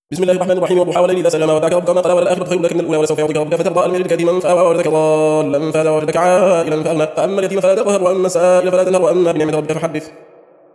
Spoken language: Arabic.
بسم الله الرحمن الرحيم. والضحى والليل إذا سجى ما ودعك ربك ما قلى وللآخرة خير لك من الأولى ولسوف يعطيك ربك فترضى. ألم يجدك يتيما فآوى ووجدك ضالا فهدى ووجدك عائلا فأغنى فأما اليتيم فلا تقهر وأما السائل فلا تنهر وأما بنعمة ربك فحدث.